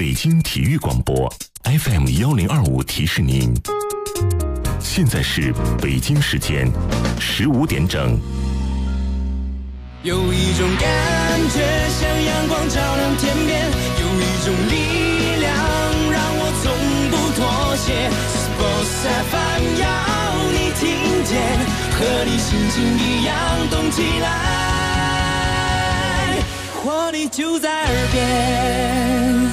北京体育广播 FM1025提示您，现在是北京时间15点整。 有一种感觉像阳光照亮天边，有一种力量让我从不妥协。Sports FM 要你听见，和你心情一样动起来，活力就在耳边。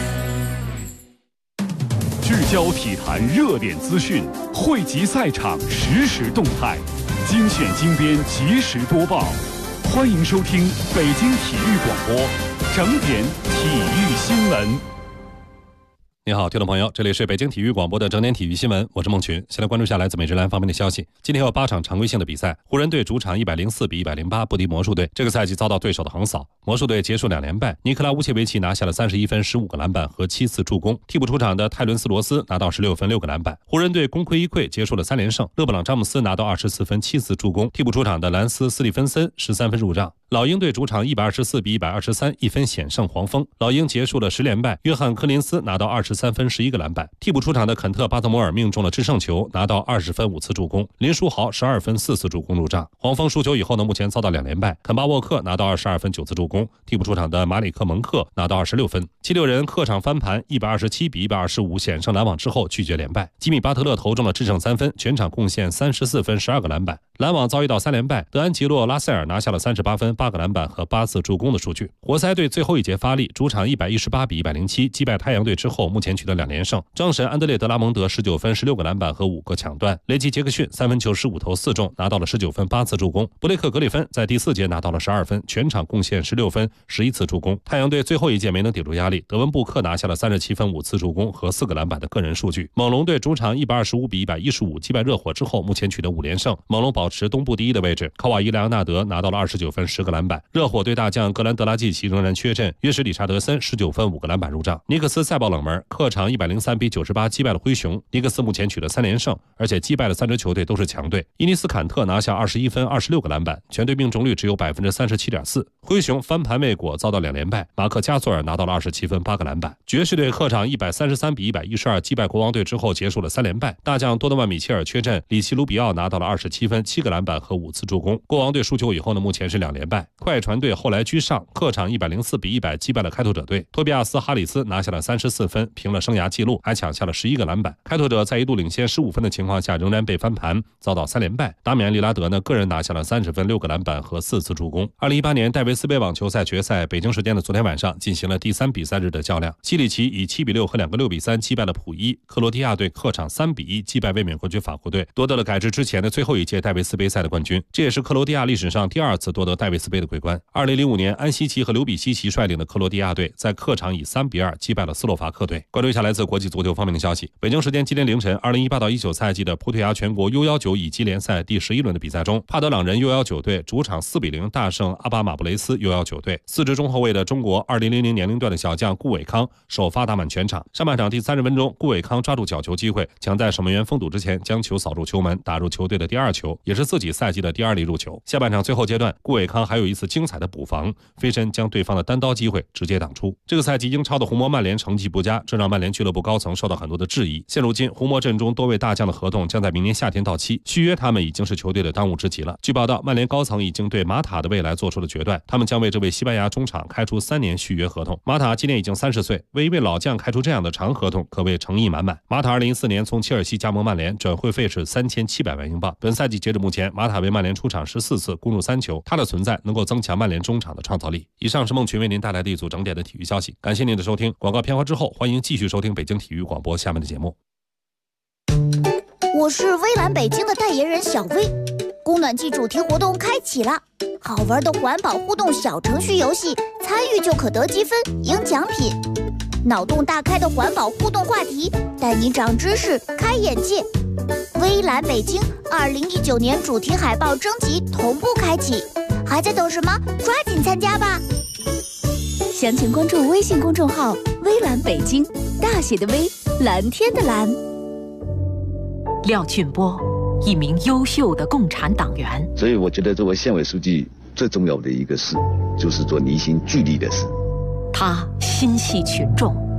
聚焦体坛热点资讯，汇集赛场实时动态，精选精编及时播报。欢迎收听北京体育广播整点体育新闻。 你好，听众朋友，这里是北京体育广播的整点体育新闻，我是孟群。先来关注下来自美职篮方面的消息。今天有8场常规性的比赛，湖人队主场104比108不敌魔术队，这个赛季遭到对手的横扫。魔术队结束2连败，尼克拉乌切维奇拿下了31分、15个篮板和7次助攻。替补出场的泰伦斯罗斯拿到16分、6个篮板。湖人队功亏一篑，结束了3连胜。勒布朗詹姆斯拿到24分、7次助攻。替补出场的兰斯斯蒂芬森13分入账。老鹰队主场124比123一分险胜黄蜂。老鹰结束了10连败，约翰科林斯拿到23分、11个篮板。替补出场的肯特巴特摩尔命中了制胜球，拿到20分、5次助攻。林书豪12分、4次助攻入账。黄蜂输球以后呢，目前遭到2连败。肯巴沃克拿到22分、9次助攻。替补出场的马里克蒙克拿到26分。76人客场翻盘127比125险胜篮网之后拒绝连败。吉米巴特勒投中了制胜3分，全场贡献34分、12个篮板。篮网遭遇到3连败，德安吉洛拉塞尔拿下了38分、8个篮板和8次助攻的数据。活塞队最后一节发力，主场118比107击败太阳队之后，目前取得2连胜。张神安德烈德拉蒙德19分、16个篮板和5个抢断。雷吉杰克逊3分球15投4中，拿到了19分、8次助攻。布雷克格里芬在第4节拿到了12分，全场贡献16分、11次助攻。太阳队最后一节没能顶住压力，德文布克拿下了37分、5次助攻和4个篮板的个人数据。猛龙队主场125比115击败热火之后，目前取得5连胜。猛龙保持东部第一的位置，考瓦伊·莱昂纳德拿到了29分、10个篮板。热火队大将格兰德拉季奇仍然缺阵，约什里查德森19分、5个篮板入账。尼克斯赛爆冷门，客场103比98击败了灰熊。尼克斯目前取得3连胜，而且击败了3支球队都是强队。伊尼斯坎特拿下21分、26个篮板，全队命中率只有 37.4%。灰熊翻盘未果，遭到2连败。马克加索尔拿到了27分、8个篮板。爵士队客场133比112击败国王队之后结束了3连败。大将多诺万米切尔缺阵，里奇卢比奥拿到了27分、7个篮板和5次助攻。国王队输球以后呢，目前是2连败。快船队后来居上，客场104比100击败了开拓者队。托比亚斯·哈里斯拿下了34分，平了生涯纪录，还抢下了11个篮板。开拓者在一度领先15分的情况下，仍然被翻盘，遭到3连败。达米安·利拉德呢，个人拿下了30分、6个篮板和4次助攻。2018年戴维斯杯网球赛决赛，北京时间的昨天晚上进行了第3比赛日的较量。西里奇以7比6和2个6比3击败了普伊。克罗地亚队客场3比1击败卫冕冠军法国队，夺得了改制之前的最后一届戴维斯杯赛的冠军。这也是克罗地亚历史上第2次夺得戴维斯杯的桂冠。2005年，安西奇和刘比西奇率领的克罗地亚队在客场以3比2击败了斯洛伐克队。关注一下来自国际足球方面的消息。北京时间今天凌晨，2018到19赛季的葡萄牙全国 U19 乙级联赛第11轮的比赛中，帕德朗人 U19 队主场4比0大胜阿巴马布雷斯 U19 队。4支中后卫的中国2000年龄段的小将顾伟康首发打满全场。上半场第30分钟，顾伟康抓住角球机会，抢在守门员封堵之前将球扫入球门，打入球队的第2球，也是自己赛季的第2粒入球。下半场最后阶段，顾伟康还有一次精彩的补防，飞身将对方的单刀机会直接挡出。这个赛季英超的红魔曼联成绩不佳，这让曼联俱乐部高层受到很多的质疑。现如今，红魔阵中多位大将的合同将在明年夏天到期，续约他们已经是球队的当务之急了。据报道，曼联高层已经对马塔的未来做出了决断，他们将为这位西班牙中场开出3年续约合同。马塔今年已经30岁，为一位老将开出这样的长合同，可谓诚意满满。马塔2014年从切尔西加盟曼联，转会费是3700万英镑。本赛季截至目前，马塔为曼联出场14次，攻入3球，他的存在能够增强曼联中场的创造力。以上是孟群为您带来的一组整点的体育消息，感谢您的收听。广告片花之后，欢迎继续收听北京体育广播下面的节目。 我是微蓝北京的代言人小薇，供暖季主题活动开启了，好玩的环保互动小程序游戏，参与就可得积分赢奖品。脑洞大开的环保互动话题，带你长知识开眼界。微蓝北京2019年主题海报征集同步开启，还在等什么？抓紧参加吧！ 详情关注微信公众号微蓝北京，大写的微，蓝天的蓝。 廖俊波，一名优秀的共产党员。 所以我觉得作为县委书记最重要的一个事，就是做凝心聚力的事。 他心系群众，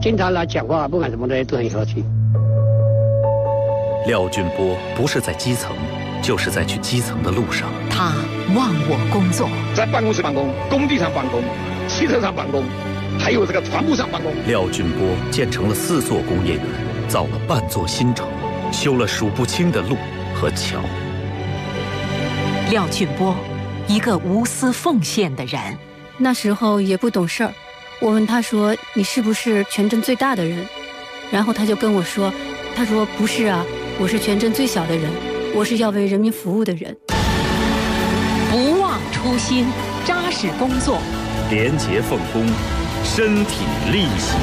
经常来讲话，不管什么的都很和气。 廖俊波不是在基层，就是在去基层的路上。 他忘我工作， 在办公室办公、工地上办公、汽车上办公，还有这个船坞上办公。 廖俊波建成了4座工业园，造了半座新城，修了数不清的路和桥。 廖俊波，一个无私奉献的人。 那时候也不懂事儿，我问他说：“你是不是全镇最大的人？”然后他就跟我说：“他说不是啊，我是全镇最小的人，我是要为人民服务的人。” 不忘初心，扎实工作， 廉洁奉公，身体力行。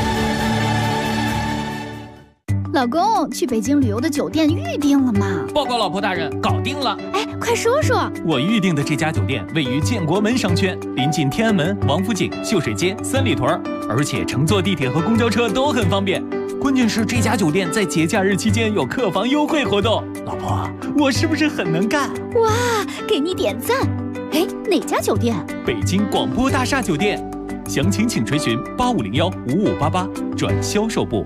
老公，去北京旅游的酒店预定了吗？ 报告老婆大人，搞定了。 哎，快说说。 我预定的这家酒店位于建国门商圈，临近天安门、王府井、秀水街、三里屯，而且乘坐地铁和公交车都很方便。关键是这家酒店在节假日期间有客房优惠活动。老婆，我是不是很能干？ 哇，给你点赞。哎，哪家酒店？ 北京广播大厦酒店。详情请垂询8501-5588转销售部。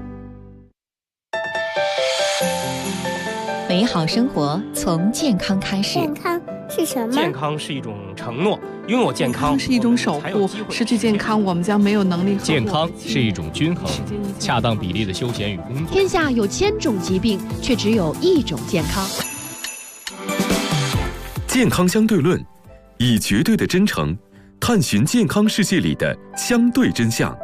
美好生活从健康开始。 健康是什么？ 健康是一种承诺，拥有健康是一种守护，失去健康我们将没有能力。 健康是一种均衡，恰当比例的休闲与工作。 天下有1000种疾病，却只有1种健康。 健康相对论，以绝对的真诚探寻健康世界里的相对真相。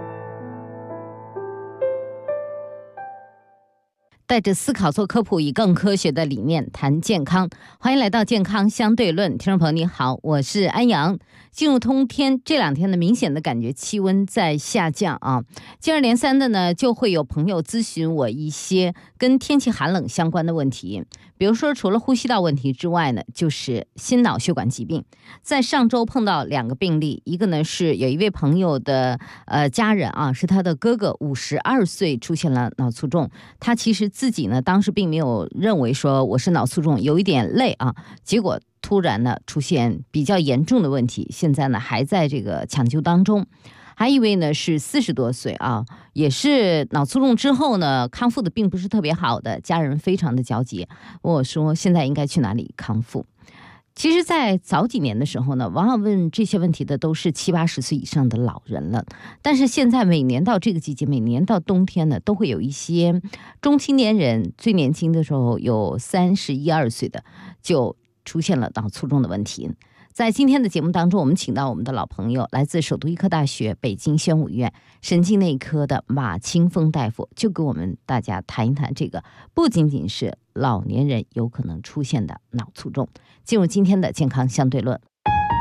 带着思考做科普，以更科学的理念谈健康。欢迎来到健康相对论，听众朋友你好，我是安阳。进入冬天，这2天呢，明显的感觉气温在下降啊。接二连三的呢，就会有朋友咨询我一些跟天气寒冷相关的问题，比如说除了呼吸道问题之外呢，就是心脑血管疾病。在上周碰到2个病例，一个呢是有一位朋友的家人啊，是他的哥哥52岁出现了脑卒中，他其实自己呢当时并没有认为说我是脑卒中，有一点累啊，结果突然呢出现比较严重的问题，现在呢还在这个抢救当中。还一位呢是40多岁啊，也是脑卒中之后呢康复的并不是特别好的，家人非常的焦急，问我说现在应该去哪里康复。其实在早几年的时候呢，往往问这些问题的都是70、80岁以上的老人了，但是现在每年到这个季节，每年到冬天呢，都会有一些中青年人，最年轻的时候有31、2岁的就出现了脑卒中的问题。在今天的节目当中，我们请到我们的老朋友，来自首都医科大学北京宣武医院神经内科的马清峰大夫，就给我们大家谈一谈这个不仅仅是老年人有可能出现的脑卒中。进入今天的健康相对论。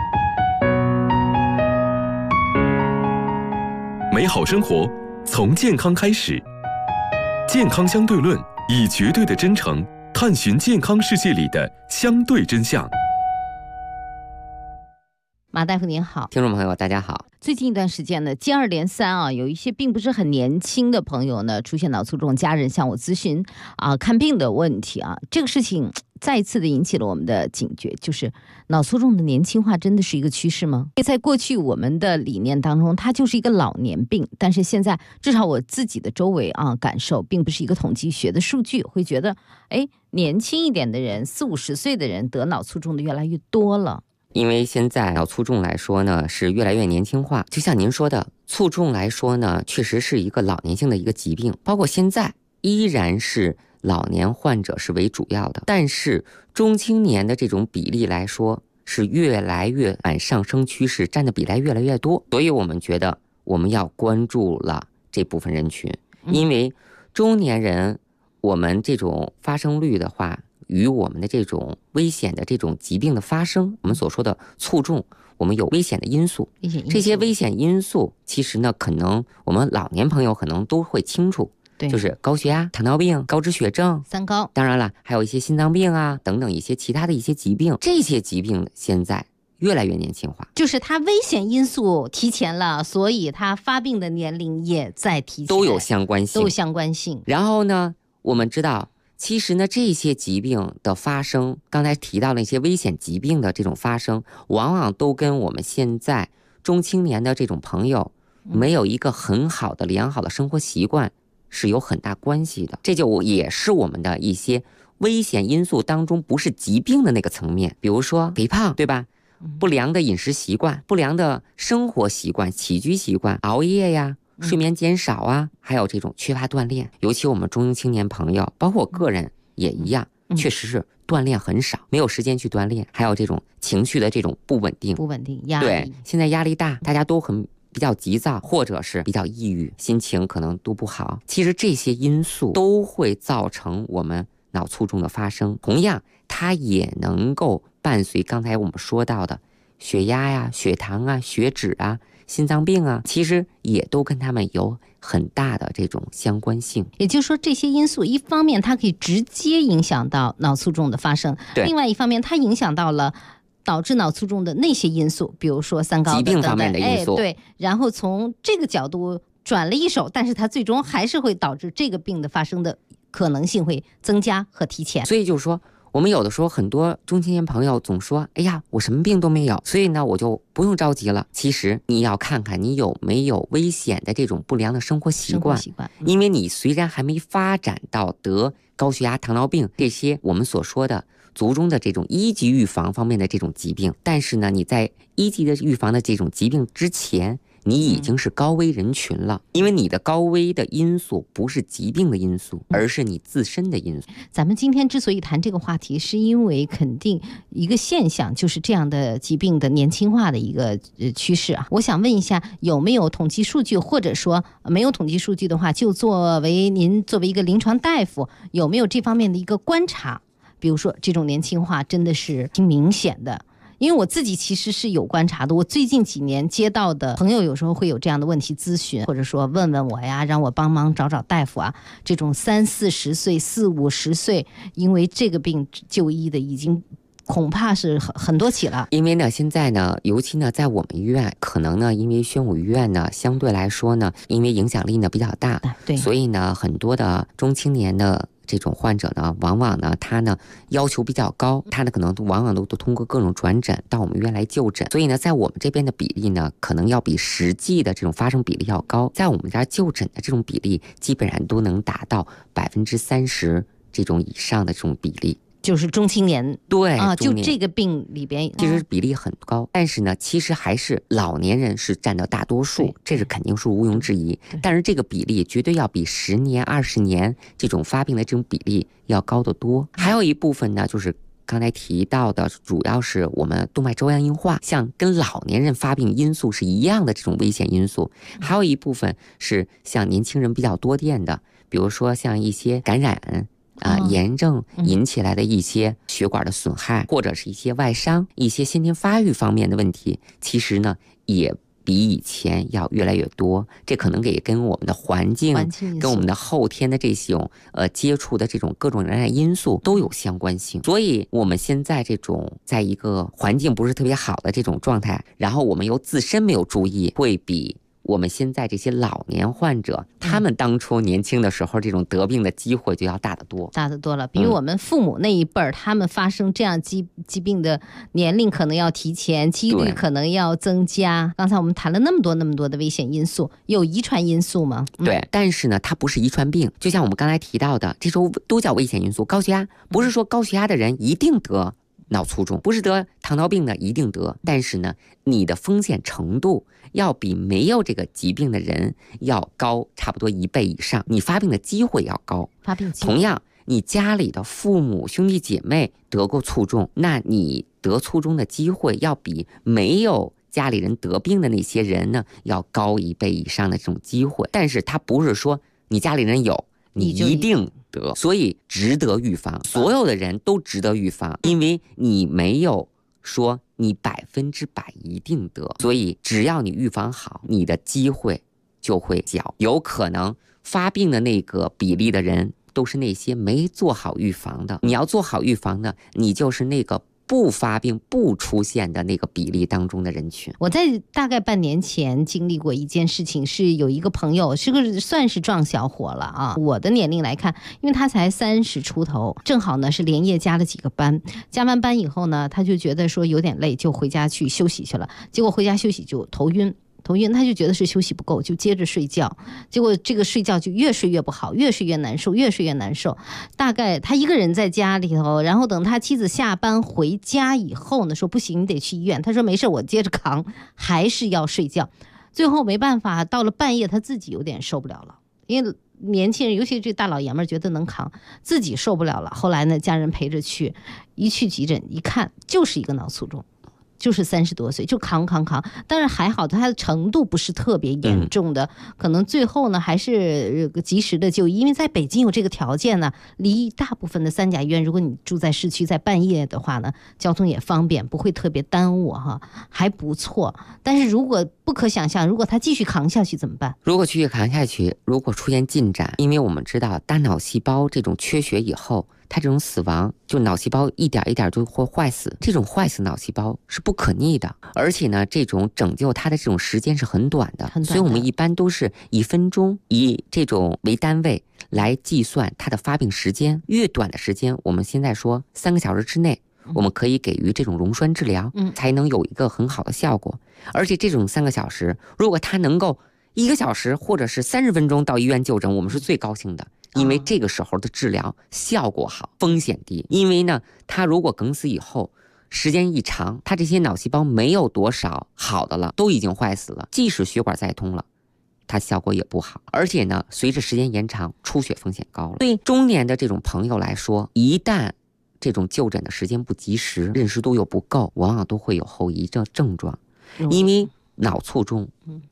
美好生活从健康开始，健康相对论，以绝对的真诚探寻健康世界里的相对真相。 马大夫您好。 听众朋友大家好。 最近一段时间呢，接二连三啊，有一些并不是很年轻的朋友呢出现脑卒中，家人向我咨询啊看病的问题啊，这个事情再一次的引起了我们的警觉，就是脑卒中的年轻化真的是一个趋势吗？在过去我们的理念当中，它就是一个老年病，但是现在至少我自己的周围啊感受，并不是一个统计学的数据，会觉得年轻一点的人，40、50岁的人得脑卒中的越来越多了。 因为现在脑卒中来说呢是越来越年轻化，就像您说的，卒中来说呢确实是一个老年性的一个疾病，包括现在依然是老年患者是为主要的，但是中青年的这种比例来说是越来越按上升趋势，占的比例越来越多，所以我们觉得我们要关注了这部分人群，因为中年人我们这种发生率的话，与我们的这种危险的这种疾病的发生，我们所说的卒中，我们有危险的因素。这些危险因素其实呢，可能我们老年朋友可能都会清楚，就是高血压、糖尿病、高脂血症、 三高， 当然了，还有一些心脏病啊等等一些其他的一些疾病。这些疾病现在越来越年轻化， 就是它危险因素提前了，所以它发病的年龄也在提前， 都有相关性。 然后呢，我们知道其实呢，这些疾病的发生，刚才提到了一些危险疾病的这种发生，往往都跟我们现在中青年的这种朋友没有一个很好的良好的生活习惯是有很大关系的。这就也是我们的一些危险因素当中不是疾病的那个层面，比如说肥胖，对吧？不良的饮食习惯、不良的生活习惯、起居习惯、熬夜呀、睡眠减少啊，还有这种缺乏锻炼。尤其我们中青年朋友，包括我个人也一样，确实是锻炼很少，没有时间去锻炼，还有这种情绪的这种不稳定， 压力。 对，现在压力大，大家都比较急躁，或者是比较抑郁，心情可能都不好。其实这些因素都会造成我们脑卒中的发生。同样，它也能够伴随刚才我们说到的血压呀、血糖啊、血脂啊、心脏病啊，其实也都跟他们有很大的这种相关性。 也就是说，这些因素一方面它可以直接影响到脑卒中的发生，另外一方面它影响到了导致脑卒中的那些因素，比如说三高疾病方面的因素。 对，然后从这个角度转了一手，但是它最终还是会导致这个病的发生的可能性会增加和提前。 所以就是说，我们有的时候很多中青年朋友总说，哎呀，我什么病都没有，所以呢我就不用着急了。其实你要看看你有没有危险的这种不良的生活习惯，因为你虽然还没发展到得高血压、糖尿病这些我们所说的卒中的这种一级预防方面的这种疾病，但是呢你在一级的预防的这种疾病之前，你已经是高危人群了，因为你的高危的因素不是疾病的因素，而是你自身的因素。 咱们今天之所以谈这个话题，是因为肯定一个现象，就是这样的疾病的年轻化的一个趋势啊。我想问一下，有没有统计数据，或者说没有统计数据的话，就您作为一个临床大夫，有没有这方面的一个观察？比如说这种年轻化真的是挺明显的。因为我自己其实是有观察的，我最近几年接到的朋友有时候会有这样的问题咨询，或者说问问我呀，让我帮忙找大夫啊。这种30-40岁、40-50岁，因为这个病就医的已经恐怕是很多起了。 因为呢，现在呢，尤其呢，在我们医院，可能呢，因为宣武医院呢，相对来说呢，因为影响力呢比较大， 对， 所以呢，很多的中青年的这种患者呢，往往呢，他呢要求比较高，他呢可能往往都通过各种转诊到我们医院来就诊，所以呢，在我们这边的比例呢，可能要比实际的这种发生比例要高。在我们这儿就诊的这种比例，基本上都能达到30%这种以上的这种比例。 就是中青年， 对啊，就这个病里边， 其实比例很高，但是呢，其实还是老年人是占到大多数，这是肯定是毋庸置疑。但是这个比例绝对要比10年、20年这种发病的这种比例要高得多。还有一部分呢，就是刚才提到的，主要是我们动脉粥样硬化，像跟老年人发病因素是一样的这种危险因素。还有一部分是像年轻人比较多见的，比如说像一些感染。炎症引起来的一些血管的损害，或者是一些外伤、一些先天发育方面的问题，其实呢也比以前要越来越多。这可能也跟我们的环境跟我们的后天的这种接触的这种各种感染因素都有相关性。所以我们现在这种在一个环境不是特别好的这种状态，然后我们又自身没有注意，会比我们现在这些老年患者，他们当初年轻的时候这种得病的机会就要大得多了。比如我们父母那一辈儿，他们发生这样疾病的年龄可能要提前，几率可能要增加。刚才我们谈了那么多的危险因素，有遗传因素吗？ 对，但是呢，它不是遗传病。就像我们刚才提到的，这种都叫危险因素。高血压不是说高血压的人一定得脑卒中，不是得糖尿病的一定得，但是呢，你的风险程度要比没有这个疾病的人要高差不多1倍以上，你发病的机会要高。同样，你家里的父母兄弟姐妹得过卒中，那你得卒中的机会要比没有家里人得病的那些人呢要高1倍以上的这种机会。但是它不是说你家里人有你一定得，所以值得预防，所有的人都值得预防，因为你没有说你100%一定得，所以只要你预防好，你的机会就会小。有可能发病的那个比例的人都是那些没做好预防的，你要做好预防呢，你就是那个不发病不出现的那个比例当中的人群。 我在大概半年前经历过一件事情，是有一个朋友算是壮小伙了啊。我的年龄来看，因为他才30出头，正好呢是连夜加了几个班，加完班以后呢，他就觉得说有点累，就回家去休息去了。结果回家休息就头晕头晕，他就觉得是休息不够，就接着睡觉，结果这个睡觉就越睡越不好，越睡越难受，越睡越难受。大概他一个人在家里头，然后等他妻子下班回家以后呢，说不行，你得去医院。他说没事，我接着扛，还是要睡觉。最后没办法，到了半夜他自己有点受不了了，因为年轻人，尤其这大老爷们儿觉得能扛，自己受不了了。后来呢，家人陪着去，一去急诊一看，就是一个脑卒中。就是30多岁就扛，但是还好他的程度不是特别严重的，可能最后呢还是及时的就医，因为在北京有这个条件呢，离大部分的3甲医院，如果你住在市区，在半夜的话呢，交通也方便，不会特别耽误哈，还不错。但是如果不可想象，如果他继续扛下去怎么办？ 如果继续扛下去，如果出现进展，因为我们知道大脑细胞这种缺血以后，它这种死亡，就脑细胞一点一点就会坏死，这种坏死脑细胞是不可逆的，而且呢，这种拯救它的这种时间是很短的，所以我们一般都是以分钟以这种为单位来计算它的发病时间。越短的时间，我们现在说3个小时之内，我们可以给予这种溶栓治疗，才能有一个很好的效果。而且这种3个小时，如果它能够1个小时或者是30分钟到医院就诊，我们是最高兴的。因为这个时候的治疗效果好，风险低。因为呢，他如果梗死以后，时间一长，他这些脑细胞没有多少好的了，都已经坏死了。即使血管再通了，它效果也不好。而且呢，随着时间延长，出血风险高了。对中年的这种朋友来说，一旦这种就诊的时间不及时，认识度又不够，往往都会有后遗症状。因为脑卒中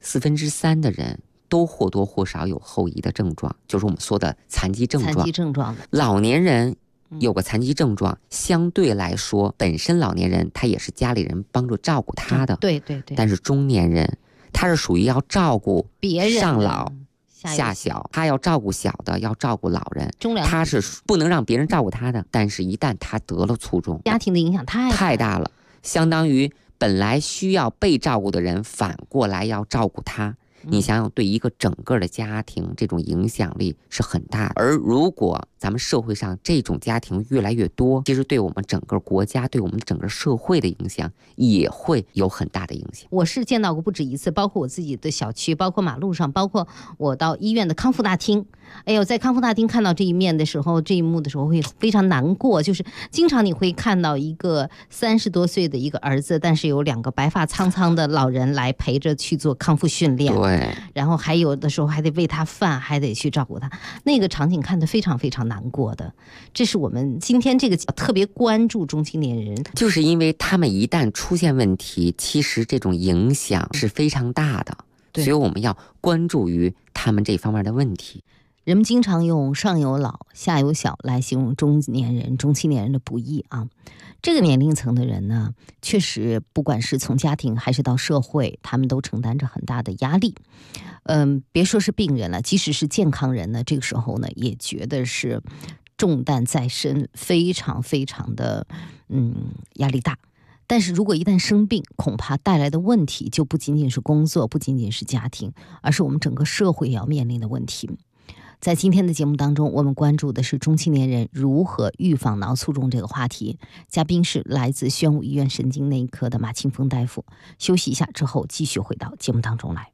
3/4的人都或多或少有后遗的症状，就是我们说的残疾症状。老年人有个残疾症状，相对来说，本身老年人他也是家里人帮助照顾他的， 对。 但是中年人，他是属于要照顾别人， 上老下小，他要照顾小的，要照顾老人，他是不能让别人照顾他的。但是，一旦他得了卒中， 家庭的影响太大了，相当于本来需要被照顾的人，反过来要照顾他。你想想，对一个整个的家庭，这种影响力是很大的。而如果咱们社会上这种家庭越来越多，其实对我们整个国家，对我们整个社会的影响也会有很大的影响。 我是见到过不止一次，包括我自己的小区，包括马路上，包括我到医院的康复大厅。哎呦，在康复大厅看到这一幕的时候会非常难过，就是经常你会看到一个30多岁的一个儿子，但是有2个白发苍苍的老人来陪着去做康复训练， 对， 然后还有的时候还得喂他饭，还得去照顾他，那个场景看得非常非常难过的。这是我们今天这个特别关注中青年人， 就是因为他们一旦出现问题，其实这种影响是非常大的，所以我们要关注于他们这方面的问题。 人们经常用上有老下有小来形容中年人、中青年人的不易啊。这个年龄层的人呢，确实不管是从家庭还是到社会，他们都承担着很大的压力。别说是病人了，即使是健康人呢，这个时候呢，也觉得是重担在身，非常非常的压力大。但是如果一旦生病，恐怕带来的问题就不仅仅是工作，不仅仅是家庭，而是我们整个社会要面临的问题。在今天的节目当中，我们关注的是中青年人如何预防脑卒中这个话题。嘉宾是来自宣武医院神经内科的马庆峰大夫。休息一下之后，继续回到节目当中来。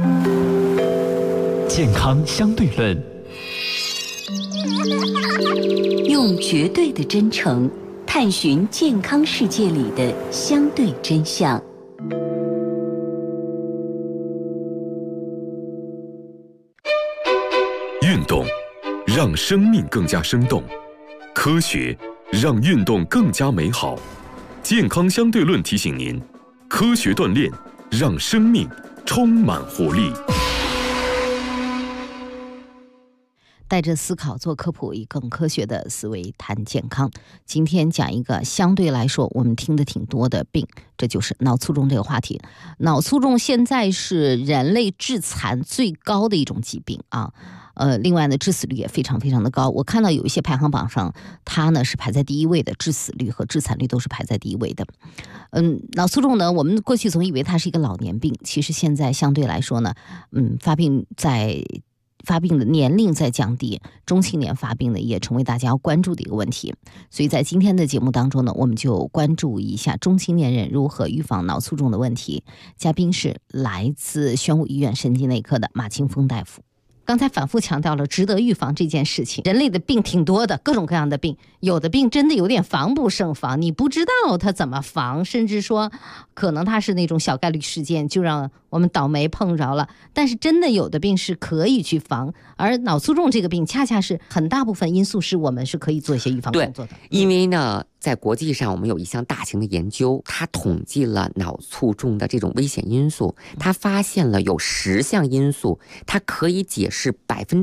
健康相对论， 用绝对的真诚探寻健康世界里的相对真相。 运动让生命更加生动，科学让运动更加美好。健康相对论提醒您，科学锻炼让生命充满活力。 带着思考做科普，以更科学的思维谈健康。今天讲一个相对来说我们听得挺多的病，这就是脑卒中这个话题。脑卒中现在是人类致残最高的一种疾病啊。另外呢，致死率也非常非常的高。我看到有一些排行榜上，它呢是排在第1位的，致死率和致残率都是排在第1位的。脑卒中呢，我们过去总以为它是一个老年病，其实现在相对来说呢，发病在发病的年龄在降低，中青年发病呢也成为大家要关注的一个问题。所以在今天的节目当中呢，我们就关注一下中青年人如何预防脑卒中的问题。嘉宾是来自宣武医院神经内科的马清峰大夫。刚才反复强调了值得预防这件事情，人类的病挺多的，各种各样的病，有的病真的有点防不胜防，你不知道它怎么防，甚至说可能它是那种小概率事件，就让我们倒霉碰着了。但是真的有的病是可以去防，而脑卒中这个病恰恰是很大部分因素是我们是可以做一些预防工作的。 因为呢在国际上我们有一项大型的研究，它统计了脑卒中的这种危险因素，它发现了有10项因素，它可以解释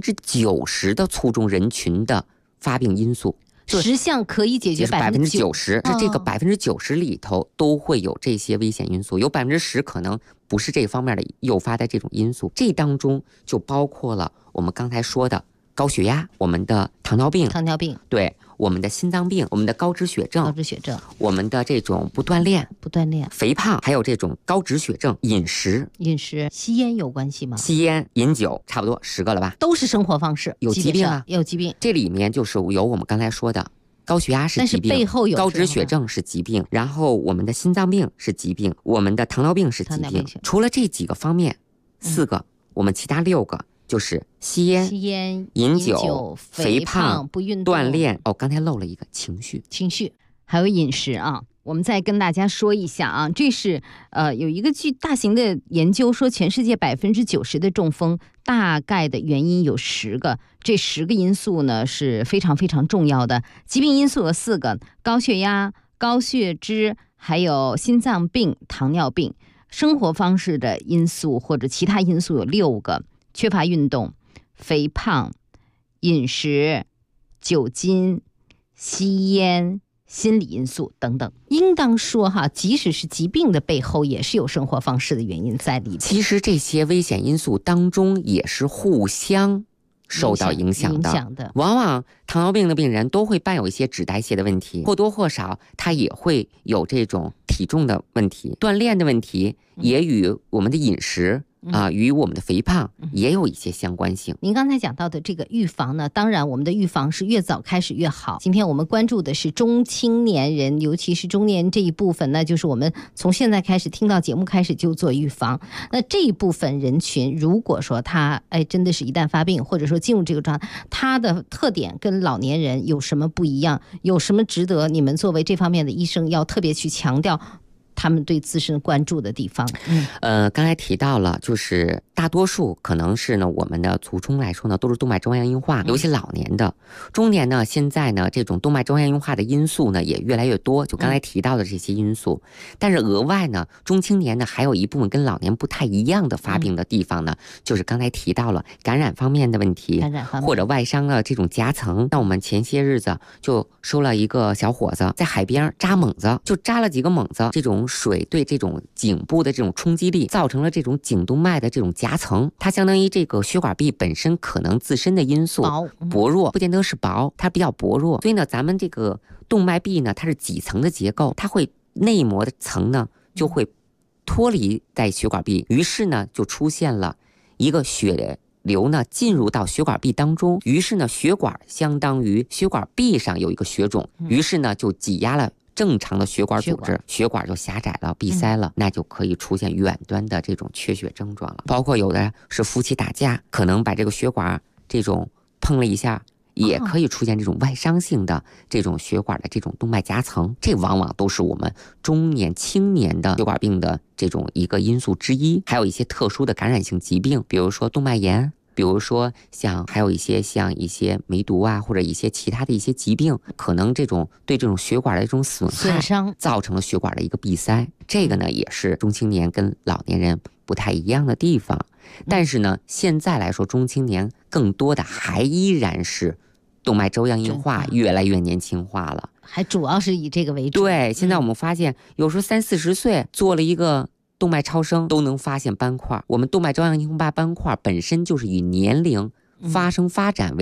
90%的卒中人群的发病因素。 10项可以解决 90%，这个90%里头都会有这些危险因素，有10%可能不是这方面的诱发的这种因素。这当中就包括了我们刚才说的高血压，我们的糖尿病，对，我们的心脏病，我们的高脂血症，我们的这种不锻炼，肥胖，还有这种高脂血症，饮食， 吸烟有关系吗？ 吸烟、饮酒，差不多10个了吧？ 都是生活方式， 有疾病啊， 有疾病。 这里面就是有我们刚才说的高血压是疾病， 但是背后有高脂血症是疾病，然后我们的心脏病是疾病，我们的糖尿病是疾病。除了这几个方面4个，我们其他6个就是吸烟、饮酒、肥胖、 不运动、 锻炼。刚才漏了一个情绪， 还有饮食啊。我们再跟大家说一下啊，这是有一个大型的研究说，全世界90%的中风大概的原因有10个，这10个因素呢是非常非常重要的。疾病因素有4个：高血压、高血脂，还有心脏病、糖尿病。生活方式的因素或者其他因素有6个：缺乏运动、肥胖、饮食、酒精、吸烟、心理因素等等。应当说哈，即使是疾病的背后也是有生活方式的原因在里面。 其实这些危险因素当中也是互相受到影响的。往往糖尿病的病人都会伴有一些脂代谢的问题，或多或少他也会有这种体重的问题，锻炼的问题也与我们的饮食与我们的肥胖也有一些相关性。 您刚才讲到的这个预防呢，当然我们的预防是越早开始越好。今天我们关注的是中青年人，尤其是中年这一部分呢，就是我们从现在开始听到节目开始就做预防。那这一部分人群，如果说他真的是一旦发病，或者说进入这个状态，他的特点跟老年人有什么不一样？有什么值得你们作为这方面的医生要特别去强调他们对自身关注的地方？ 刚才提到了，就是大多数可能是呢，我们的卒中来说呢，都是动脉粥样硬化，尤其老年的。中年呢，现在呢，这种动脉粥样硬化的因素呢也越来越多，就刚才提到的这些因素。但是额外呢，中青年呢还有一部分跟老年不太一样的发病的地方呢，就是刚才提到了感染方面的问题，或者外伤的这种夹层。那我们前些日子就收了一个小伙子在海边扎猛子，就扎了几个猛子，这种水对这种颈部的这种冲击力造成了这种颈动脉的这种夹层，它相当于这个血管壁本身可能自身的因素薄弱，不见得是薄，它比较薄弱。所以呢，咱们这个动脉壁呢，它是几层的结构，它会内膜的层呢就会脱离在血管壁，于是呢就出现了一个血流呢进入到血管壁当中，于是呢血管相当于血管壁上有一个血肿，于是呢就挤压了正常的血管组织，血管就狭窄了，闭塞了，那就可以出现远端的这种缺血症状了。包括有的是夫妻打架，可能把这个血管这种碰了一下，也可以出现这种外伤性的这种血管的这种动脉夹层，这往往都是我们中年青年的血管病的这种一个因素之一。还有一些特殊的感染性疾病，比如说动脉炎，比如说还有一些像一些梅毒啊，或者一些其他的一些疾病，可能这种对这种血管的这种损伤造成了血管的一个闭塞。这个呢也是中青年跟老年人不太一样的地方。但是呢，现在来说中青年更多的还依然是动脉粥样硬化越来越年轻化了， 还主要是以这个为主。 对，现在我们发现有时候30-40岁做了一个动脉超声都能发现斑块。我们动脉粥样硬化斑块本身就是以年龄发生发展为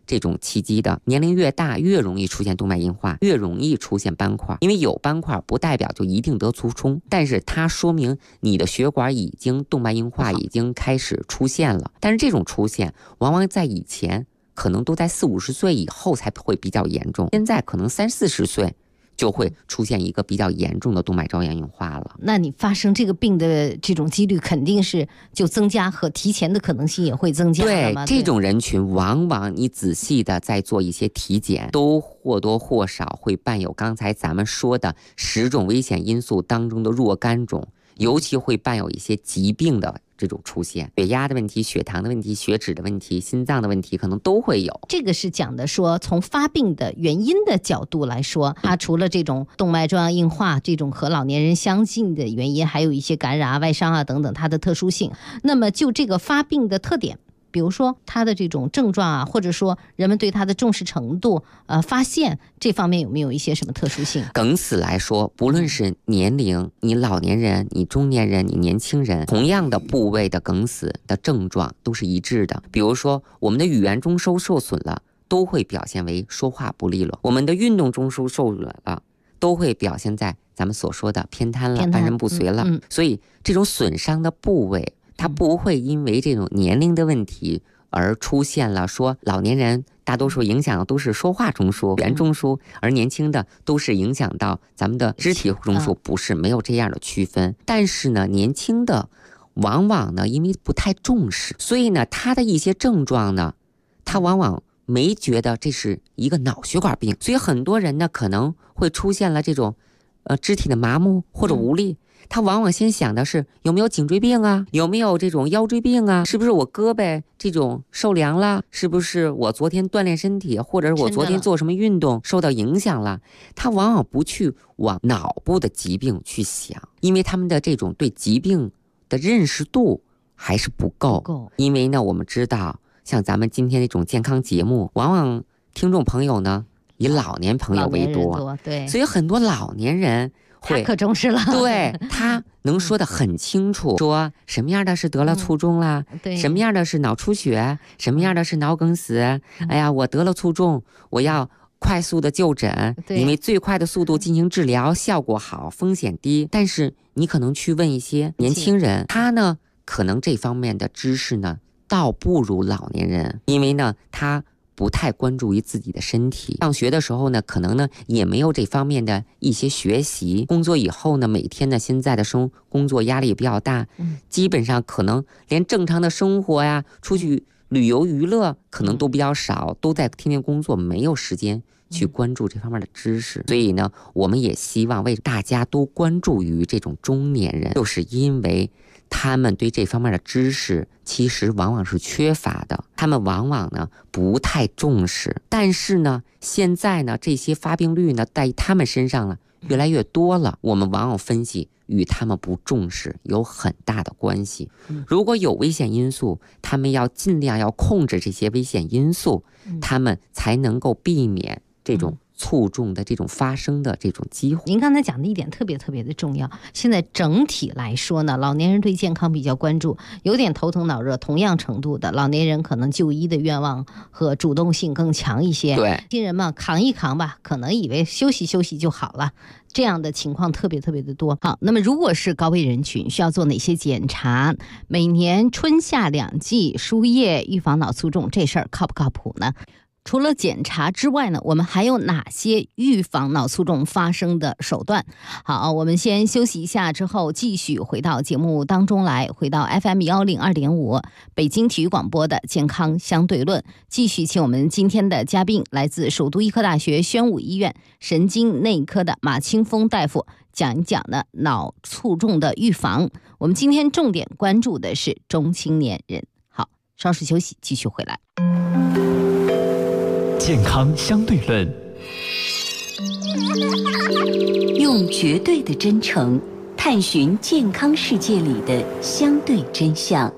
这种契机的。年龄越大越容易出现动脉硬化，越容易出现斑块。因为有斑块不代表就一定得卒中，但是它说明你的血管已经动脉硬化已经开始出现了。但是这种出现往往在以前可能都在40、50岁以后才会比较严重，现在可能30、40岁就会出现一个比较严重的动脉粥样硬化了。 那你发生这个病的这种几率肯定是就增加，和提前的可能性也会增加了吗？ 对，这种人群往往你仔细的在做一些体检，都或多或少会伴有刚才咱们说的10种危险因素当中的若干种，尤其会伴有一些疾病的这种出现，血压的问题、血糖的问题、血脂的问题、心脏的问题可能都会有。 这个是讲的说从发病的原因的角度来说，它除了这种动脉粥样硬化这种和老年人相近的原因，还有一些感染啊、外伤啊等等它的特殊性。那么就这个发病的特点，比如说它的这种症状啊，或者说人们对它的重视程度、发现这方面有没有一些什么特殊性？ 梗死来说，不论是年龄，你老年人、你中年人、你年轻人，同样的部位的梗死的症状都是一致的。比如说我们的语言中枢受损了，都会表现为说话不利落；我们的运动中枢受损了，都会表现在咱们所说的偏瘫了、半身不遂了。所以这种损伤的部位，它不会因为这种年龄的问题而出现了说老年人大多数影响的都是说话中枢、语言中枢，而年轻的都是影响到咱们的肢体中枢，不是，没有这样的区分。但是呢，年轻的往往呢因为不太重视，所以呢他的一些症状呢，他往往没觉得这是一个脑血管病，所以很多人呢可能会出现了这种肢体的麻木或者无力。他往往先想的是有没有颈椎病啊，有没有这种腰椎病啊，是不是我胳膊这种受凉了，是不是我昨天锻炼身体，或者是我昨天做什么运动受到影响了。他往往不去往脑部的疾病去想，因为他们的这种对疾病的认识度还是不够。因为呢我们知道像咱们今天这种健康节目，往往听众朋友呢以老年朋友为多， 对， 所以很多老年人他可重视了， 对，他能说得很清楚，说什么样的是得了卒中啦，什么样的是脑出血，什么样的是脑梗死。哎呀，我得了卒中，我要快速的就诊，因为最快的速度进行治疗，效果好，风险低。但是你可能去问一些年轻人，他呢可能这方面的知识呢倒不如老年人，因为呢他不太关注于自己的身体，上学的时候呢可能呢也没有这方面的一些学习，工作以后呢每天呢现在的工作压力也比较大，基本上可能连正常的生活呀，出去旅游娱乐可能都比较少，都在天天工作，没有时间去关注这方面的知识。所以呢我们也希望为大家都关注于这种中年人，就是因为他们对这方面的知识其实往往是缺乏的，他们往往呢不太重视。但是呢现在呢这些发病率呢在他们身上呢越来越多了，我们往往分析与他们不重视有很大的关系。如果有危险因素，他们要尽量要控制这些危险因素，他们才能够避免这种卒中的这种发生的这种机会。 您刚才讲的一点特别的重要，现在整体来说呢，老年人对健康比较关注，有点头疼脑热，同样程度的老年人可能就医的愿望和主动性更强一些。 对， 新人嘛扛一扛吧，可能以为休息休息就好了，这样的情况特别的多。好，那么如果是高危人群，需要做哪些检查？每年春夏两季输液预防脑卒中，这事儿靠不靠谱呢？除了检查之外呢，我们还有哪些预防脑卒中发生的手段？好，我们先休息一下，之后继续回到节目当中来，回到 FM102.5 北京体育广播的健康相对论，继续请我们今天的嘉宾来自首都医科大学宣武医院神经内科的马清峰大夫讲一讲呢脑卒中的预防。我们今天重点关注的是中青年人。好，稍事休息，继续回来。 健康相对论， 用绝对的真诚探寻健康世界里的相对真相。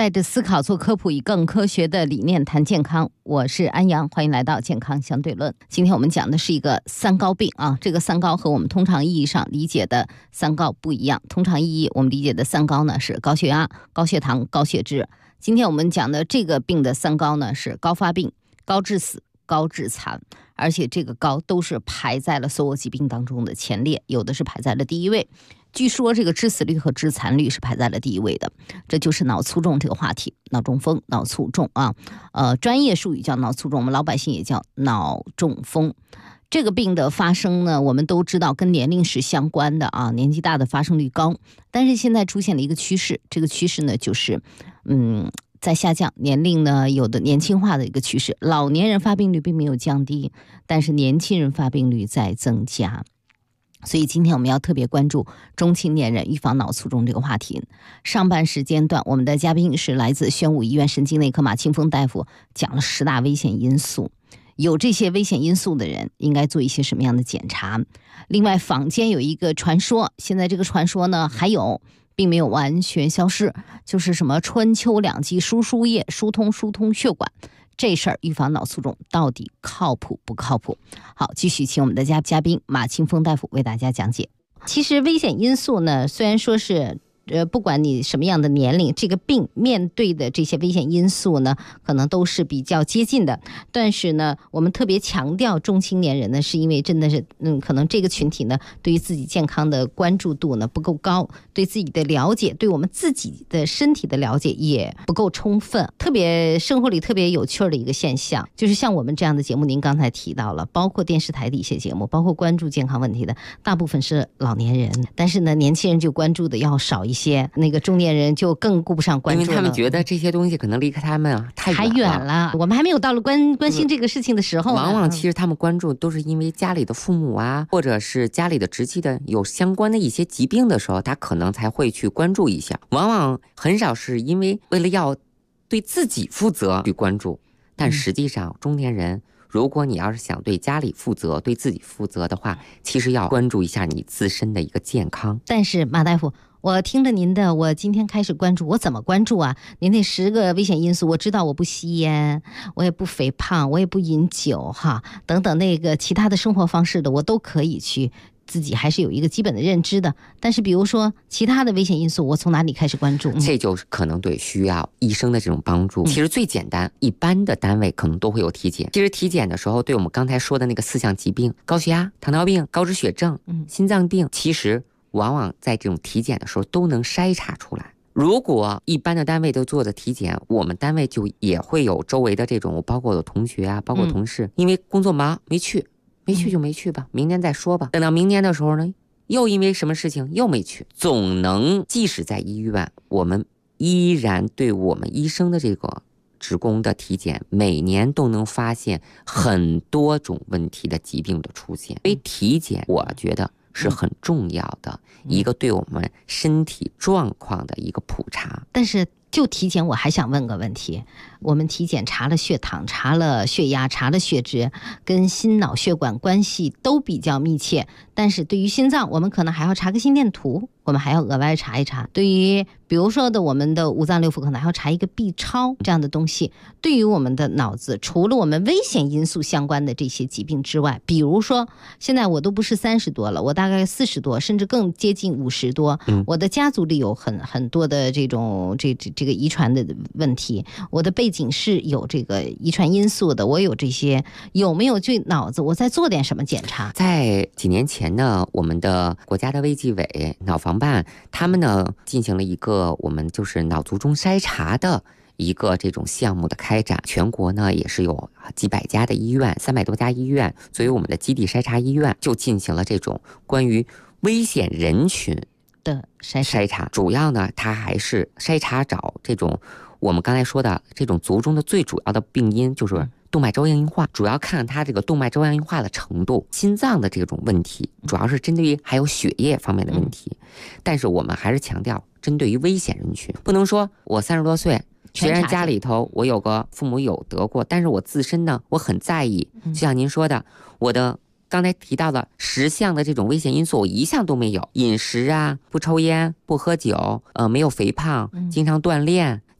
带着思考做科普，以更科学的理念谈健康。我是安阳，欢迎来到健康相对论。今天我们讲的是一个三高病啊，这个三高和我们通常意义上理解的三高不一样。通常意义我们理解的三高呢是高血压、高血糖、高血脂。今天我们讲的这个病的三高呢是高发病、高致死、高致残，而且这个高都是排在了所有疾病当中的前列，有的是排在了第一位。据说这个致死率和致残率是排在了第一位的，这就是脑卒中这个话题，脑中风、脑卒中啊，专业术语叫脑卒中，我们老百姓也叫脑中风。这个病的发生呢，我们都知道跟年龄是相关的啊，年纪大的发生率高，但是现在出现了一个趋势，这个趋势呢就是在下降，年龄呢有的年轻化的一个趋势，老年人发病率并没有降低，但是年轻人发病率在增加。所以今天我们要特别关注中青年人预防脑卒中这个话题。上半时间段，我们的嘉宾是来自宣武医院神经内科马清峰大夫，讲了10大危险因素。有这些危险因素的人应该做一些什么样的检查？另外，坊间有一个传说，现在这个传说呢还有，并没有完全消失，就是什么春秋两季输液，疏通血管。这事儿预防脑卒中到底靠谱不靠谱？好，继续请我们的嘉宾马清峰大夫为大家讲解。其实危险因素呢，虽然说是不管你什么样的年龄，这个病面对的这些危险因素呢，可能都是比较接近的。但是呢，我们特别强调中青年人呢，是因为真的是可能这个群体呢，对于自己健康的关注度呢不够高，对自己的了解，对我们自己的身体的了解也不够充分。特别生活里特别有趣的一个现象，就是像我们这样的节目，您刚才提到了，包括电视台的一些节目，包括关注健康问题的，大部分是老年人，但是呢，年轻人就关注的要少一些，那个中年人就更顾不上关注了， 因为他们觉得这些东西可能离开他们太远了， 我们还没有到了关心这个事情的时候呢。 往往其实他们关注都是因为家里的父母啊，或者是家里的直系的有相关的一些疾病的时候，他可能才会去关注一下，往往很少是因为为了要对自己负责去关注。但实际上中年人，如果你要是想对家里负责，对自己负责的话，其实要关注一下你自身的一个健康。 但是马大夫，我听着您的，我今天开始关注，我怎么关注啊？您那10个危险因素，我知道我不吸烟，我也不肥胖，我也不饮酒哈，等等那个其他的生活方式的，我都可以去自己还是有一个基本的认知的。但是比如说其他的危险因素，我从哪里开始关注？ 这就可能对需要医生的这种帮助。其实最简单，一般的单位可能都会有体检。其实体检的时候，对我们刚才说的那个4项疾病，高血压、糖尿病、高脂血症、心脏病，其实往往在这种体检的时候都能筛查出来。如果一般的单位都做的体检，我们单位就也会有周围的这种，包括我的同学啊，包括同事，因为工作忙没去就没去吧，明年再说吧。等到明年的时候呢，又因为什么事情又没去，总能即使在医院，我们依然对我们医生的这个职工的体检，每年都能发现很多种问题的疾病的出现。所以体检我觉得是很重要的一个对我们身体状况的一个普查。 但是就体检我还想问个问题，我们体检查了血糖，查了血压，查了血脂，跟心脑血管关系都比较密切，但是对于心脏我们可能还要查个心电图，我们还要额外查一查。对于比如说的我们的五脏六腑可能还要查一个 B 超这样的东西。对于我们的脑子，除了我们危险因素相关的这些疾病之外，比如说现在我都不是30多了，我大概40多，甚至更接近50多，我的家族里有很多的这种这个遗传的问题，我的背景是有这个遗传因素的，我有这些，有没有对脑子我再做点什么检查？ 在几年前呢，我们的国家的卫计委脑防办他们呢进行了一个我们就是脑卒中筛查的一个这种项目的开展，全国呢也是有几百家的医院，300多家医院作为我们的基地筛查医院，就进行了这种关于危险人群的筛查。主要呢它还是筛查找这种我们刚才说的这种卒中的最主要的病因，就是动脉粥样硬化，主要看它这个动脉粥样硬化的程度。心脏的这种问题主要是针对于还有血液方面的问题，但是我们还是强调针对于危险人群，不能说我30多岁虽然家里头我有个父母有得过，但是我自身呢我很在意，就像您说的，我的刚才提到的10项的这种危险因素我一项都没有，饮食啊，不抽烟不喝酒，没有肥胖，经常锻炼，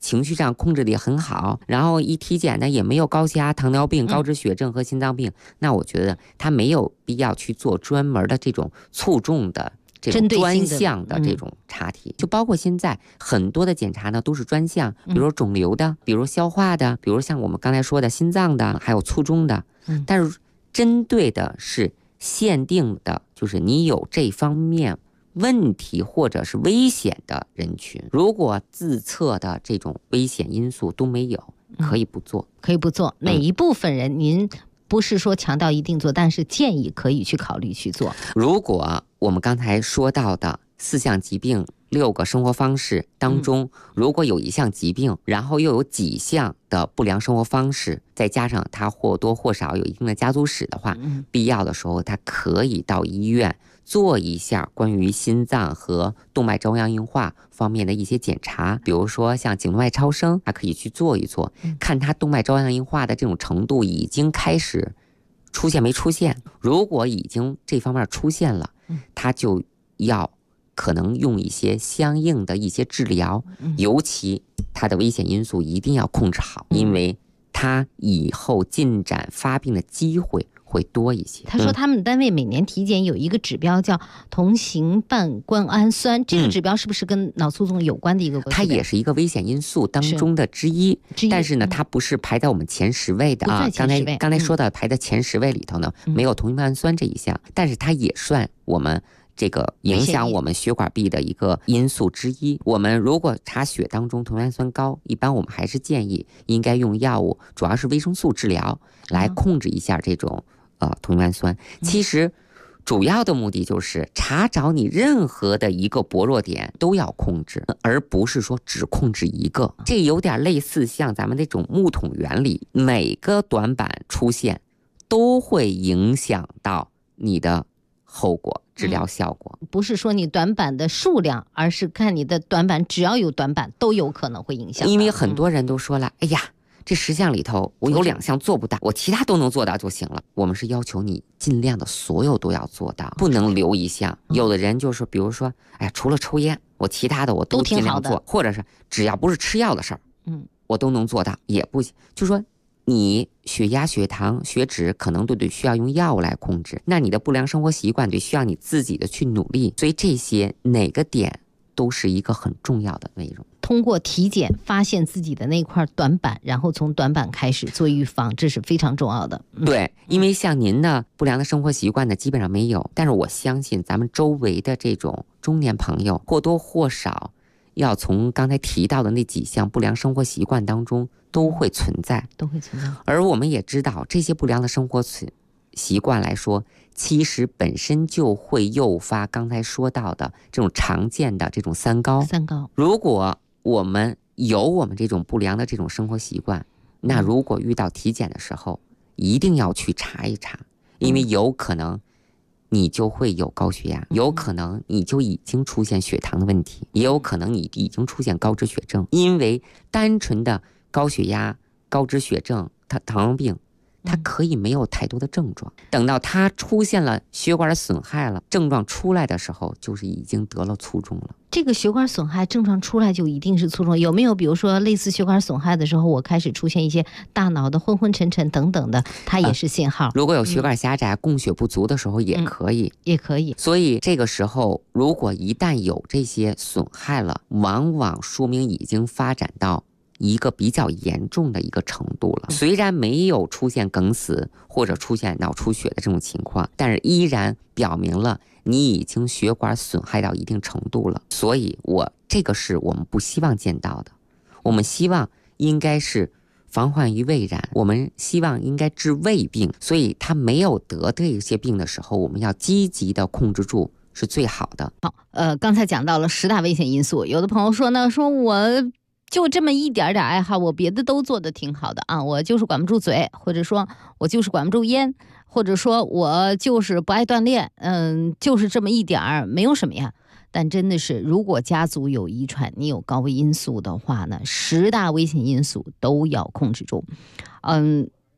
情绪上控制的也很好，然后一体检呢也没有高血压、糖尿病、高脂血症和心脏病，那我觉得他没有必要去做专门的这种促重的这种专项的这种查体，就包括现在很多的检查呢都是专项，比如肿瘤的，比如消化的，比如像我们刚才说的心脏的，还有卒中的，但是针对的是限定的，就是你有这方面问题或者是危险的人群，如果自测的这种危险因素都没有，可以不做。 可以不做。哪一部分人您不是说强调一定做，但是建议可以去考虑去做？ 如果我们刚才说到的4项疾病、6个生活方式当中，如果有一项疾病，然后又有几项的不良生活方式，再加上他或多或少有一定的家族史的话，必要的时候他可以到医院做一下关于心脏和动脉粥样硬化方面的一些检查，比如说像颈动脉超声，还可以去做一做，看他动脉粥样硬化的这种程度已经开始出现没出现。如果已经这方面出现了，他就要可能用一些相应的一些治疗，尤其他的危险因素一定要控制好，因为他以后进展发病的机会会多一些。 他说他们单位每年体检有一个指标叫同型半胱氨酸，这个指标是不是跟脑卒中有关的一个？ 它也是一个危险因素当中的之一，但是呢，它不是排在我们前10位的啊。刚才说到排在前10位里头呢，没有同型半氨酸这一项，但是它也算我们这个影响我们血管壁的一个因素之一。我们如果查血当中同型氨酸高，一般我们还是建议应该用药物，主要是维生素治疗来控制一下这种同型氨酸。其实主要的目的就是查找你任何的一个薄弱点都要控制，而不是说只控制一个。这有点类似像咱们这种木桶原理，每个短板出现都会影响到你的后果治疗效果， 不是说你短板的数量，而是看你的短板，只要有短板都有可能会影响。 因为很多人都说了，哎呀，这10项里头我有2项做不到，我其他都能做到就行了。我们是要求你尽量的所有都要做到，不能留一项。有的人就是比如说，哎呀，除了抽烟，我其他的我都尽量做，或者是只要不是吃药的事儿，我都能做到，也不行。就说你血压、血糖、血脂可能都得需要用药物来控制，那你的不良生活习惯得需要你自己的去努力，所以这些哪个点都是一个很重要的内容。 通过体检发现自己的那块短板，然后从短板开始做预防，这是非常重要的。 对，因为像您的不良的生活习惯呢，基本上没有，但是我相信咱们周围的这种中年朋友或多或少要从刚才提到的那几项不良生活习惯当中都会存在。而我们也知道，这些不良的生活习惯来说，其实本身就会诱发刚才说到的这种常见的这种三高。如果我们有我们这种不良的这种生活习惯，那如果遇到体检的时候，一定要去查一查，因为有可能你就会有高血压，有可能你就已经出现血糖的问题，也有可能你已经出现高脂血症。因为单纯的高血压、高脂血症、糖尿病，它可以没有太多的症状，等到它出现了血管的损害了，症状出来的时候，就是已经得了卒中了。 这个血管损害症状出来就一定是卒中？有没有比如说类似血管损害的时候，我开始出现一些大脑的昏昏沉沉等等的，它也是信号？ 如果有血管狭窄、供血不足的时候也可以， 也可以。 所以这个时候如果一旦有这些损害了，往往说明已经发展到一个比较严重的一个程度了。虽然没有出现梗死或者出现脑出血的这种情况，但是依然表明了你已经血管损害到一定程度了。所以这个是我们不希望见到的，我们希望应该是防患于未然，我们希望应该治未病。所以他没有得这些病的时候，我们要积极的控制住是最好的。 好，刚才讲到了10大危险因素，有的朋友说呢，说我就这么一点点爱好，我别的都做得挺好的啊，我就是管不住嘴，或者说我就是管不住烟，或者说我就是不爱锻炼，就是这么一点儿，没有什么呀。但真的是，如果家族有遗传，你有高危因素的话呢，10大危险因素都要控制住。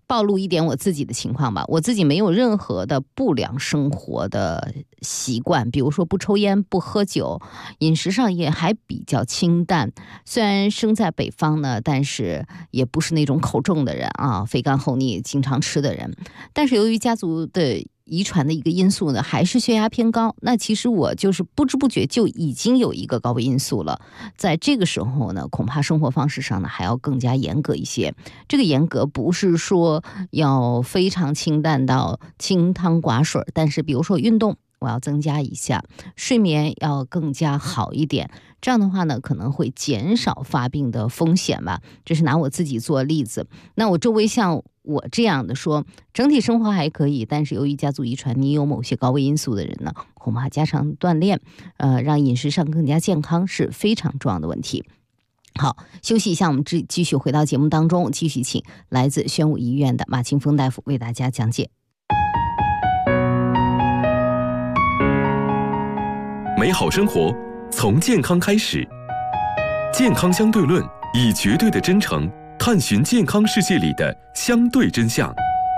暴露一点我自己的情况吧，我自己没有任何的不良生活的习惯，比如说不抽烟、不喝酒，饮食上也还比较清淡。虽然生在北方呢，但是也不是那种口重的人啊，肥甘厚腻经常吃的人。但是由于家族的遗传的一个因素呢，还是血压偏高。那其实我就是不知不觉就已经有一个高危因素了。在这个时候呢，恐怕生活方式上呢还要更加严格一些。这个严格不是说要非常清淡到清汤寡水，但是比如说运动我要增加一下，睡眠要更加好一点，这样的话呢可能会减少发病的风险吧。这是拿我自己做例子。那我周围像我这样的说整体生活还可以，但是由于家族遗传你有某些高危因素的人呢，恐怕加强锻炼让饮食上更加健康是非常重要的问题。好，休息一下，我们继续回到节目当中，继续请来自宣武医院的马清峰大夫为大家讲解。 美好生活从健康开始，健康相对论以绝对的真诚探寻健康世界里的相对真相。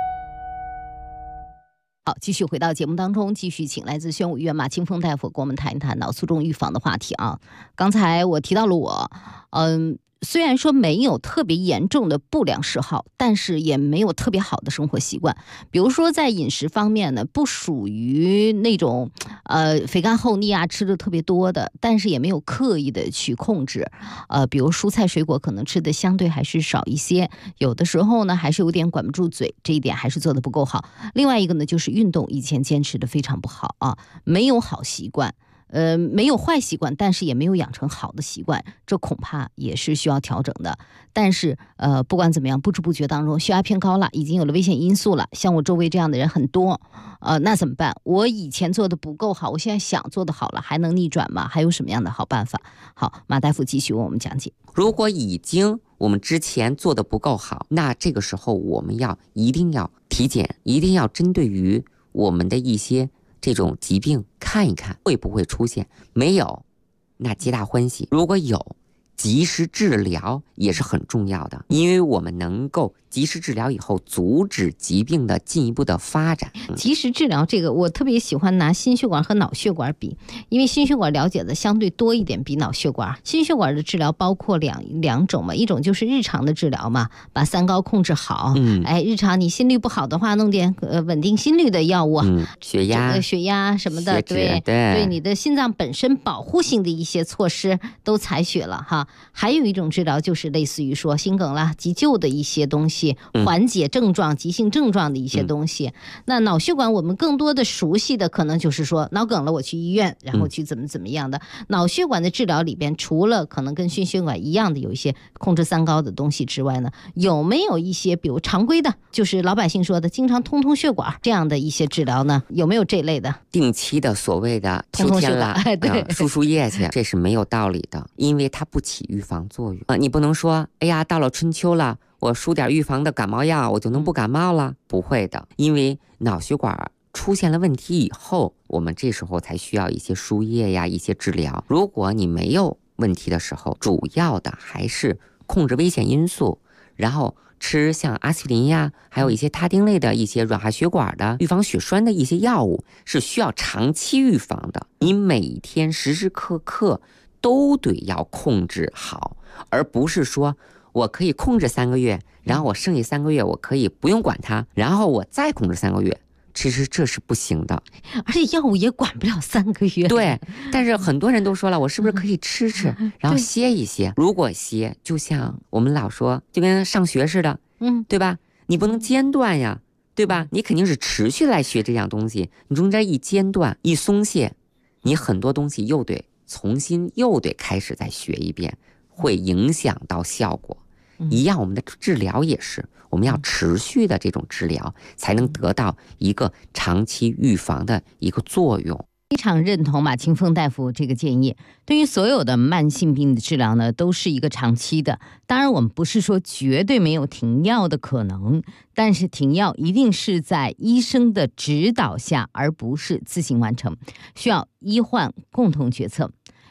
好，继续回到节目当中，继续请来自宣武医院马清峰大夫跟我们谈一谈脑卒中预防的话题啊。刚才我提到了虽然说没有特别严重的不良嗜好，但是也没有特别好的生活习惯。比如说在饮食方面呢，不属于那种肥甘厚腻啊，吃的特别多的，但是也没有刻意的去控制。比如蔬菜水果可能吃的相对还是少一些，有的时候呢还是有点管不住嘴，这一点还是做的不够好。另外一个呢就是运动以前坚持的非常不好啊，没有好习惯。没有坏习惯，但是也没有养成好的习惯，这恐怕也是需要调整的。但是不管怎么样，不知不觉当中血压偏高了，已经有了危险因素了。像我周围这样的人很多，那怎么办？我以前做的不够好，我现在想做的好了，还能逆转吗？还有什么样的好办法？好，马大夫继续为我们讲解。 如果我们之前做的不够好，那这个时候我们一定要体检，一定要针对于我们的一些这种疾病看一看会不会出现，没有那皆大欢喜，如果有及时治疗也是很重要的，因为我们能够及时治疗以后阻止疾病的进一步的发展。 及时治疗这个我特别喜欢拿心血管和脑血管比，因为心血管了解的相对多一点，比脑血管。心血管的治疗包括两种嘛，一种就是日常的治疗嘛，把三高控制好。日常你心率不好的话，弄点稳定心率的药物，血压什么的，对你的心脏本身保护性的一些措施都采取了哈。还有一种治疗就是类似于说心梗啦、急救的一些东西，缓解症状、急性症状的一些东西。那脑血管我们更多的熟悉的可能就是说脑梗了我去医院，然后去怎么样的。脑血管的治疗里边，除了可能跟心血管一样的有一些控制三高的东西之外呢，有没有一些比如常规的，就是老百姓说的经常通血管这样的一些治疗呢？有没有这类的定期的所谓的秋天了输液去？这是没有道理的，因为它不起预防作用。你不能说哎呀到了春秋了我输点预防的感冒药我就能不感冒了，不会的。因为脑血管出现了问题以后，我们这时候才需要一些输液呀，一些治疗。如果你没有问题的时候，主要的还是控制危险因素，然后吃像阿司匹林呀，还有一些他汀类的一些软化血管的预防血栓的一些药物，是需要长期预防的。你每天时时刻刻都得要控制好，而不是说我可以控制3个月，然后我剩下3个月我可以不用管它，然后我再控制3个月，其实这是不行的。 而且药物也管不了3个月。 对，但是很多人都说了，我是不是可以吃然后歇一歇？如果歇，就像我们老说，就跟上学似的，对吧？你不能间断呀，对吧？你肯定是持续来学这样东西，你中间一间断一松懈，你很多东西又得重新又得开始再学一遍，会影响到效果。一样，我们的治疗也是，我们要持续的这种治疗，才能得到一个长期预防的一个作用。 非常认同马清峰大夫这个建议。对于所有的慢性病的治疗呢，都是一个长期的。当然，我们不是说绝对没有停药的可能，但是停药一定是在医生的指导下，而不是自行完成，需要医患共同决策。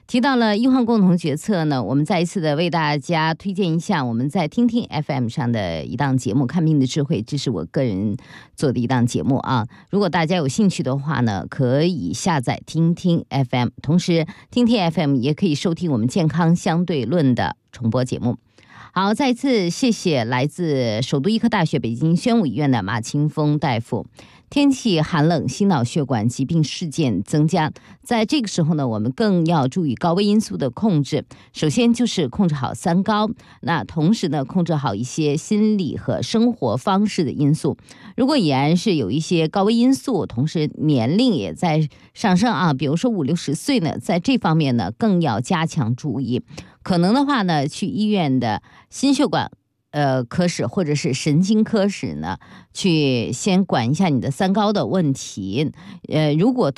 提到了医患共同决策呢，我们再一次的为大家推荐一下我们在听听 FM 上的一档节目《看病的智慧》，这是我个人做的一档节目啊。如果大家有兴趣的话呢，可以下载听听 FM， 同时听听 FM 也可以收听我们健康相对论的重播节目。好，再一次谢谢来自首都医科大学北京宣武医院的马清峰大夫。天气寒冷，心脑血管疾病事件增加，在这个时候呢，我们更要注意高危因素的控制。首先就是控制好三高，那同时呢，控制好一些心理和生活方式的因素。如果已然是有一些高危因素，同时年龄也在上升啊，比如说50、60岁呢，在这方面呢更要加强注意。可能的话呢，去医院的心血管科室或者是神经科室呢，去先管一下你的三高的问题。如果